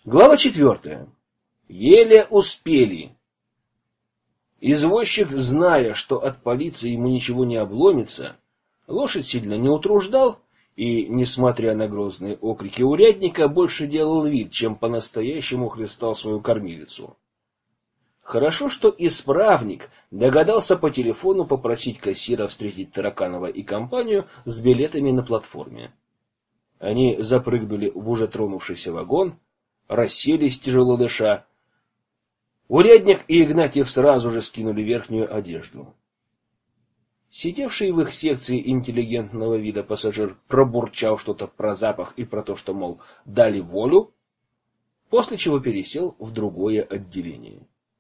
Глава 4. Еле успели. Извозчик, зная, что от полиции ему ничего не обломится, лошадь сильно не утруждал и, несмотря на грозные окрики урядника, больше делал вид, чем по-настоящему хлестал свою кормилицу. Хорошо, что исправник догадался по телефону попросить кассира встретить Тараканова и компанию с билетами на платформе. Они запрыгнули в уже тронувшийся вагон, расселись, тяжело дыша. Урядник и Игнатьев сразу же скинули верхнюю одежду. Сидевший в их секции интеллигентного вида пассажир пробурчал что-то про запах и про то, что, мол, дали волю, после чего пересел в другое отделение.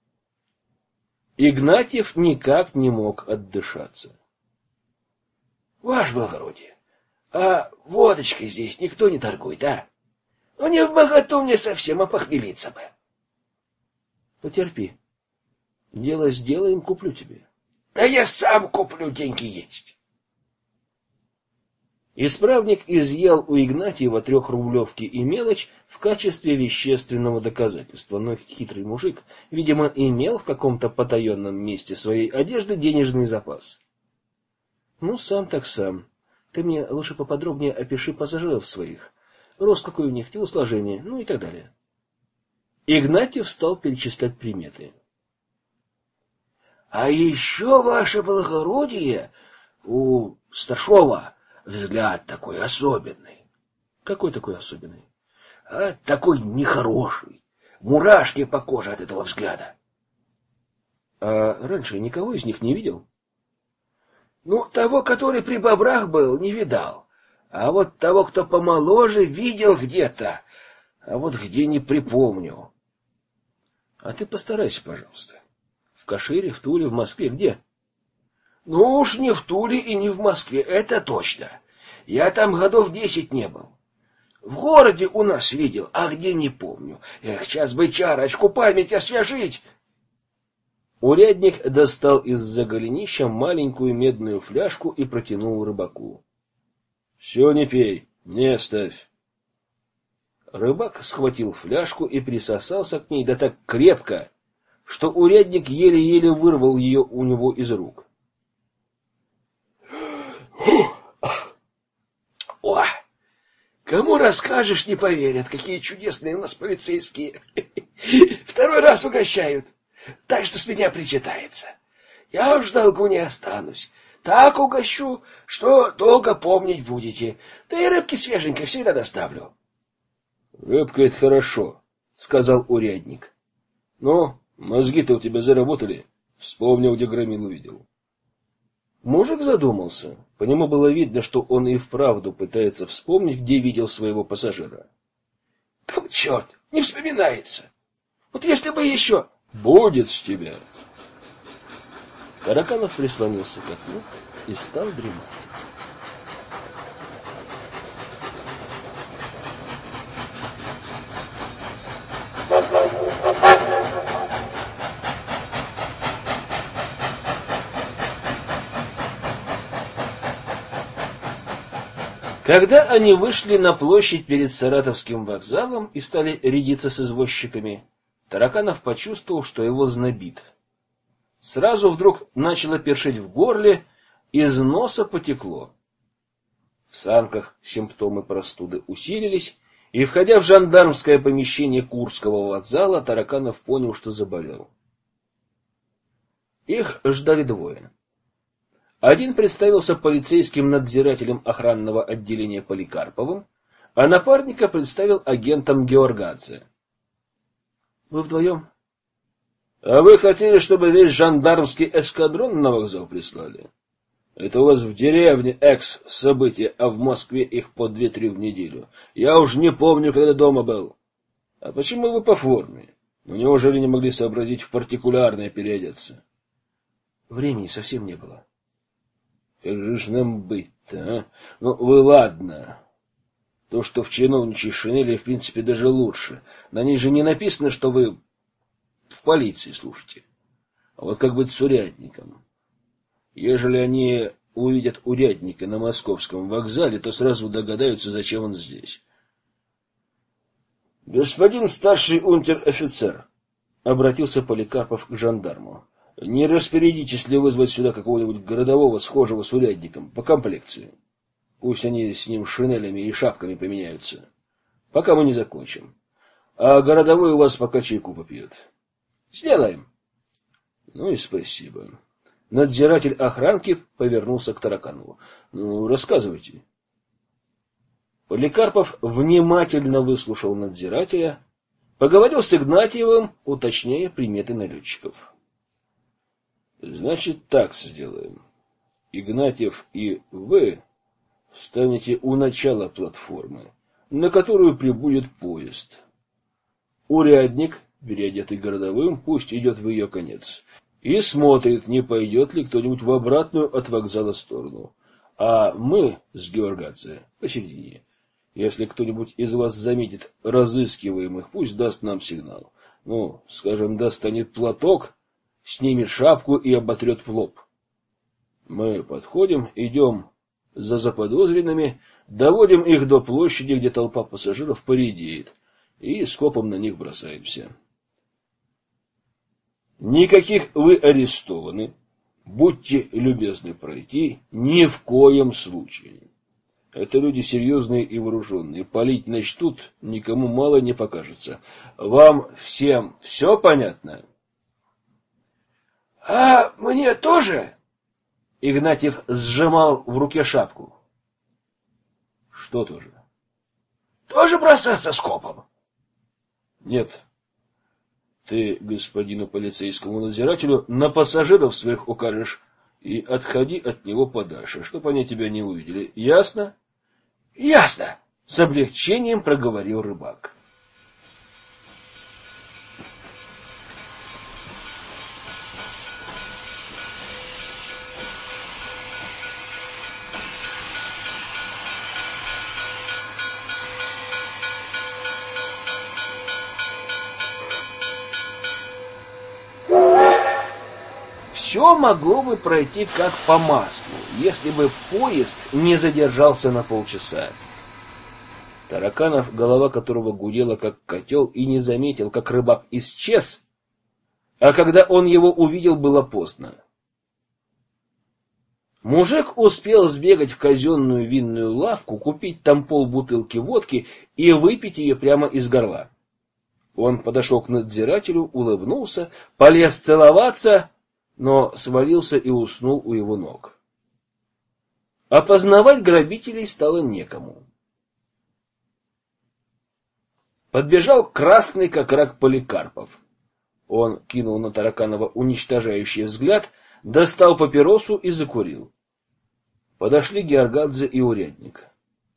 Игнатьев никак не мог отдышаться. — Ваше благородие, а водочкой здесь никто не торгует, а? Ну, не вмоготу мне совсем опохмелиться бы. — Потерпи. Дело сделаем, куплю тебе. — Да я сам куплю, деньги есть. Исправник изъял у Игнатьева 3-рублевки и мелочь в качестве вещественного доказательства, но хитрый мужик, видимо, имел в каком-то потаенном месте своей одежды денежный запас. — Ну, сам так сам. Ты мне лучше поподробнее опиши пассажиров своих. Рост какой у них, телосложение, ну и так далее. Игнатьев стал перечислять приметы. — А еще, ваше благородие, у Сташова взгляд такой особенный. — Какой такой особенный? — Такой нехороший. Мурашки по коже от этого взгляда. — А раньше никого из них не видел? — Ну, того, который при бобрах был, не видал. А вот того, кто помоложе, видел где-то. А вот где не припомню. — А ты постарайся, пожалуйста. В Кашире, в Туле, в Москве, где? — Ну уж не в Туле и не в Москве, это точно. Я там годов 10 не был. В городе у нас видел, а где не помню. Эх, сейчас бы чарочку память освежить. Урядник достал из-за голенища маленькую медную фляжку и протянул рыбаку. — Все не пей, мне оставь. Рыбак схватил фляжку и присосался к ней да так крепко, что урядник еле-еле вырвал ее у него из рук. — О, кому расскажешь, не поверят, какие чудесные у нас полицейские. Второй раз угощают, так что с меня причитается. Я уж в долгу не останусь. Так угощу, что долго помнить будете. Да и рыбки свеженькой всегда доставлю. — Рыбка — это хорошо, — сказал урядник. — Ну, мозги-то у тебя заработали. Вспомнил, где громилу видел. Мужик задумался. По нему было видно, что он и вправду пытается вспомнить, где видел своего пассажира. — Фу, черт, не вспоминается. Вот если бы еще... — Будет с тебя. Тараканов прислонился к окну и стал дремать. Когда они вышли на площадь перед Саратовским вокзалом и стали рядиться с извозчиками, Тараканов почувствовал, что его знобит. Сразу вдруг начало першить в горле, из носа потекло. В санках симптомы простуды усилились, и, входя в жандармское помещение Курского вокзала, Тараканов понял, что заболел. Их ждали двое. Один представился полицейским надзирателем охранного отделения Поликарповым, а напарника представил агентом Георгадзе. — Вы вдвоем? — А вы хотели, чтобы весь жандармский эскадрон на вокзал прислали? Это у вас в деревне экс-события, а в Москве их по 2-3 в неделю. Я уж не помню, когда дома был. А почему вы по форме? Ну, неужели не могли сообразить в партикулярное переодеться? Времени совсем не было. Как же ж нам быть-то, а? Ну, вы ладно. То, что в чиновничьей шинели, в принципе, даже лучше. На ней же не написано, что вы в полиции служите. А вот как быть с урядником? Ежели они увидят урядника на московском вокзале, то сразу догадаются, зачем он здесь. Господин старший унтер-офицер, обратился Поликарпов к жандарму, не распорядитесь ли вызвать сюда какого-нибудь городового, схожего с урядником, по комплекции. Пусть они с ним шинелями и шапками поменяются, пока мы не закончим. А городовой у вас пока чайку попьет. Сделаем. Ну и спасибо. Надзиратель охранки повернулся к Тараканову. Ну, рассказывайте. Поликарпов внимательно выслушал надзирателя, поговорил с Игнатьевым, уточняя приметы налетчиков. Значит, так сделаем. Игнатьев и вы встанете у начала платформы, на которую прибудет поезд. Урядник, переодетый городовым, пусть идет в ее конец и смотрит, не пойдет ли кто-нибудь в обратную от вокзала сторону. А мы с Георгадзе посередине. Если кто-нибудь из вас заметит разыскиваемых, пусть даст нам сигнал. Ну, скажем, достанет платок, снимет шапку и оботрет в лоб. Мы подходим, идем за заподозренными, доводим их до площади, где толпа пассажиров поредеет, и скопом на них бросаемся. Никаких вы арестованы. Будьте любезны пройти, ни в коем случае. Это люди серьезные и вооруженные. Палить начнут, никому мало не покажется. Вам всем все понятно? — А мне тоже? Игнатьев сжимал в руке шапку. — Что тоже? — Тоже бросаться скопом? — Нет. Ты господину полицейскому надзирателю на пассажиров своих укажешь и отходи от него подальше, чтобы они тебя не увидели. Ясно? — Ясно! — с облегчением проговорил рыбак. Все могло бы пройти как по маслу, если бы поезд не задержался на полчаса. Тараканов, голова которого гудела как котел, и не заметил, как рыбак исчез, а когда он его увидел, было поздно. Мужик успел сбегать в казенную винную лавку, купить там полбутылки водки и выпить ее прямо из горла. Он подошел к надзирателю, улыбнулся, полез целоваться, но свалился и уснул у его ног. Опознавать грабителей стало некому. Подбежал красный как рак Поликарпов. Он кинул на Тараканова уничтожающий взгляд, достал папиросу и закурил. Подошли Георгадзе и урядник.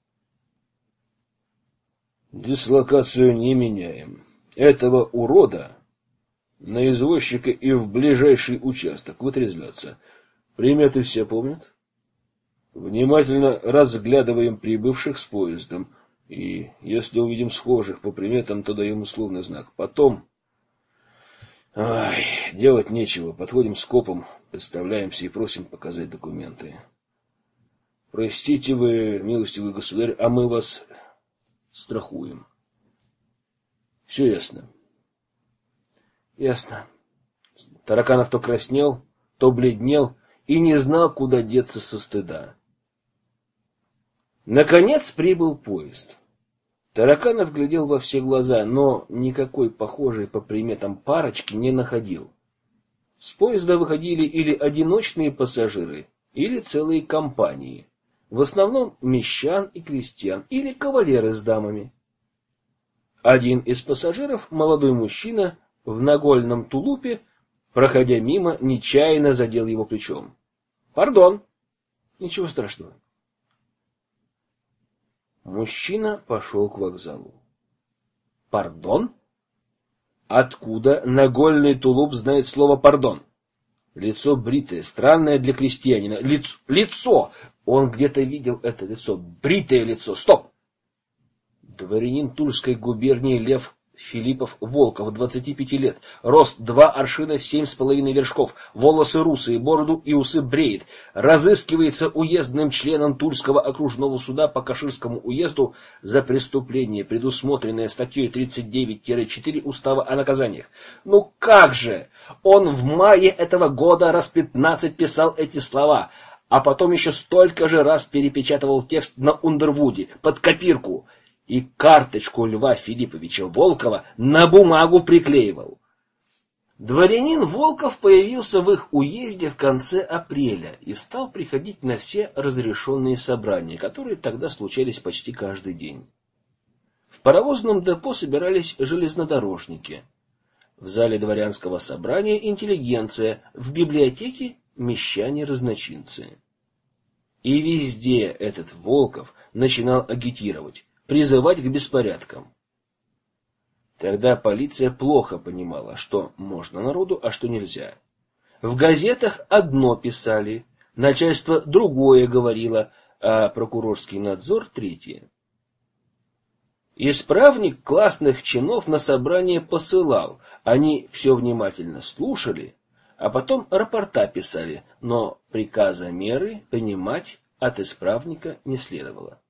Дислокацию не меняем. Этого урода на извозчика и в ближайший участок вытрезвятся. Приметы все помнят? Внимательно разглядываем прибывших с поездом. И если увидим схожих по приметам, то даем условный знак. Потом... делать нечего. Подходим с копом, представляемся и просим показать документы. Простите вы, милостивый государь, а мы вас страхуем. Все ясно? Ясно. Тараканов то краснел, то бледнел и не знал, куда деться со стыда. Наконец прибыл поезд. Тараканов глядел во все глаза, но никакой похожей по приметам парочки не находил. С поезда выходили или одиночные пассажиры, или целые компании. В основном мещан и крестьян, или кавалеры с дамами. Один из пассажиров, молодой мужчина, в нагольном тулупе, проходя мимо, нечаянно задел его плечом. «Пардон!» «Ничего страшного». Мужчина пошел к вокзалу. «Пардон?» Откуда нагольный тулуп знает слово «пардон»? Лицо бритое, странное для крестьянина. Лицо! Он где-то видел это лицо. Бритое лицо. Стоп! Дворянин Тульской губернии Лев Филиппов Волков, 25 лет, рост 2 аршина 7,5 вершков, волосы русые, бороду и усы бреет, разыскивается уездным членом Тульского окружного суда по Каширскому уезду за преступление, предусмотренное статьей 39-4 Устава о наказаниях. Ну как же! Он в мае этого года раз 15 писал эти слова, а потом еще столько же раз перепечатывал текст на Ундервуде под копирку и карточку Льва Филипповича Волкова на бумагу приклеивал. Дворянин Волков появился в их уезде в конце апреля и стал приходить на все разрешенные собрания, которые тогда случались почти каждый день. В паровозном депо собирались железнодорожники, в зале дворянского собрания интеллигенция, в библиотеке мещане-разночинцы. И везде этот Волков начинал агитировать, призывать к беспорядкам. Тогда полиция плохо понимала, что можно народу, а что нельзя. В газетах одно писали, начальство другое говорило, а прокурорский надзор третье. Исправник классных чинов на собрание посылал, они все внимательно слушали, а потом рапорта писали, но приказа меры принимать от исправника не следовало.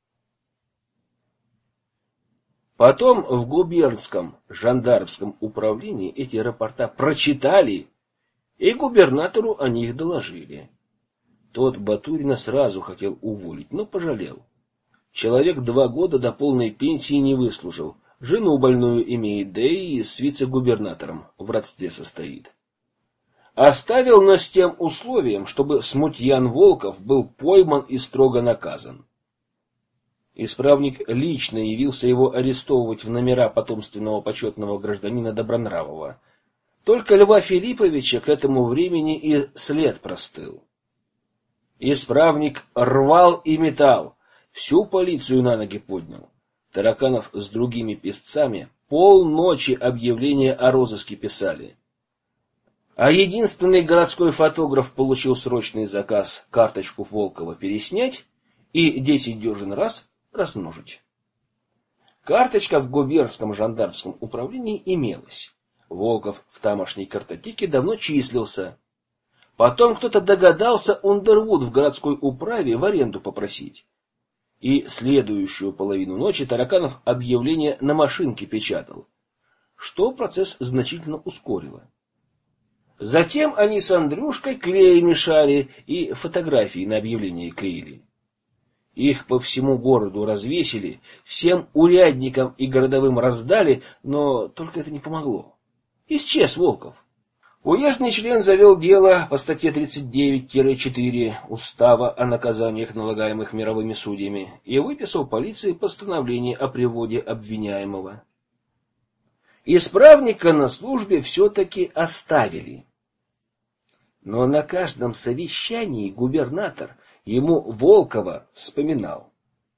Потом в губернском жандармском управлении эти рапорта прочитали, и губернатору о них доложили. Тот Батурина сразу хотел уволить, но пожалел. Человек 2 года до полной пенсии не выслужил, жену больную имеет, да и с вице-губернатором в родстве состоит. Оставил, но с тем условием, чтобы смутьян Волков был пойман и строго наказан. Исправник лично явился его арестовывать в номера потомственного почетного гражданина Добронравова. Только Льва Филипповича к этому времени и след простыл. Исправник рвал и метал, всю полицию на ноги поднял. Тараканов с другими писцами полночи объявления о розыске писали. А единственный городской фотограф получил срочный заказ карточку Волкова переснять и 10 дюжин раз размножить. Карточка в губернском жандармском управлении имелась. Волков в тамошней картотеке давно числился. Потом кто-то догадался Ундервуд в городской управе в аренду попросить. И следующую половину ночи Тараканов объявление на машинке печатал, что процесс значительно ускорило. Затем они с Андрюшкой клей мешали и фотографии на объявление клеили. Их по всему городу развесили, всем урядникам и городовым раздали, но только это не помогло. Исчез Волков. Уездный член завел дело по статье 39-4 Устава о наказаниях, налагаемых мировыми судьями, и выписал полиции постановление о приводе обвиняемого. Исправника на службе все-таки оставили. Но на каждом совещании губернатор ему Волкова вспоминал.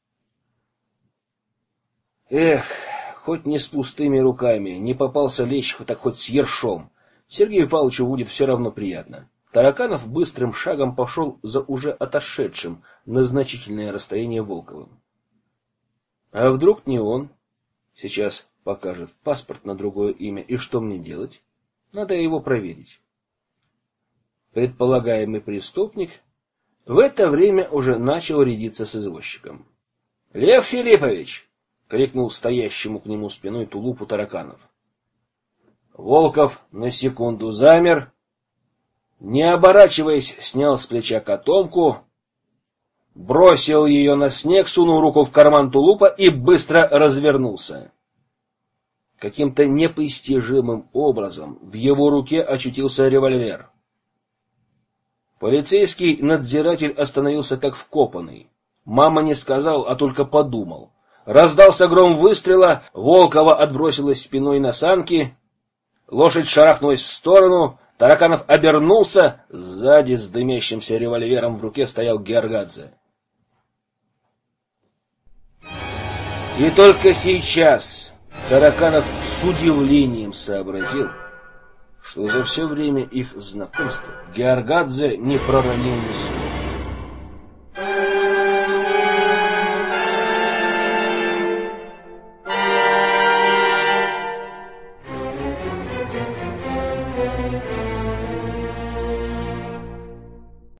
Эх, хоть не с пустыми руками, не попался лещ, так хоть с ершом. Сергею Павловичу будет все равно приятно. Тараканов быстрым шагом пошел за уже отошедшим на значительное расстояние Волковым. А вдруг не он? Сейчас покажет паспорт на другое имя, и что мне делать? Надо его проверить. Предполагаемый преступник в это время уже начал рядиться с извозчиком. — Лев Филиппович! — крикнул стоящему к нему спиной тулупу Тараканов. Волков на секунду замер, не оборачиваясь, снял с плеча котомку, бросил ее на снег, сунул руку в карман тулупа и быстро развернулся. Каким-то непостижимым образом в его руке очутился револьвер. Полицейский надзиратель остановился как вкопанный. Мама не сказал, а только подумал. Раздался гром выстрела, Волкова отбросилась спиной на санки, лошадь шарахнулась в сторону, Тараканов обернулся, сзади с дымящимся револьвером в руке стоял Георгадзе. И только сейчас Тараканов с удивлением сообразил, что за все время их знакомства Георгадзе не проронил ни слова.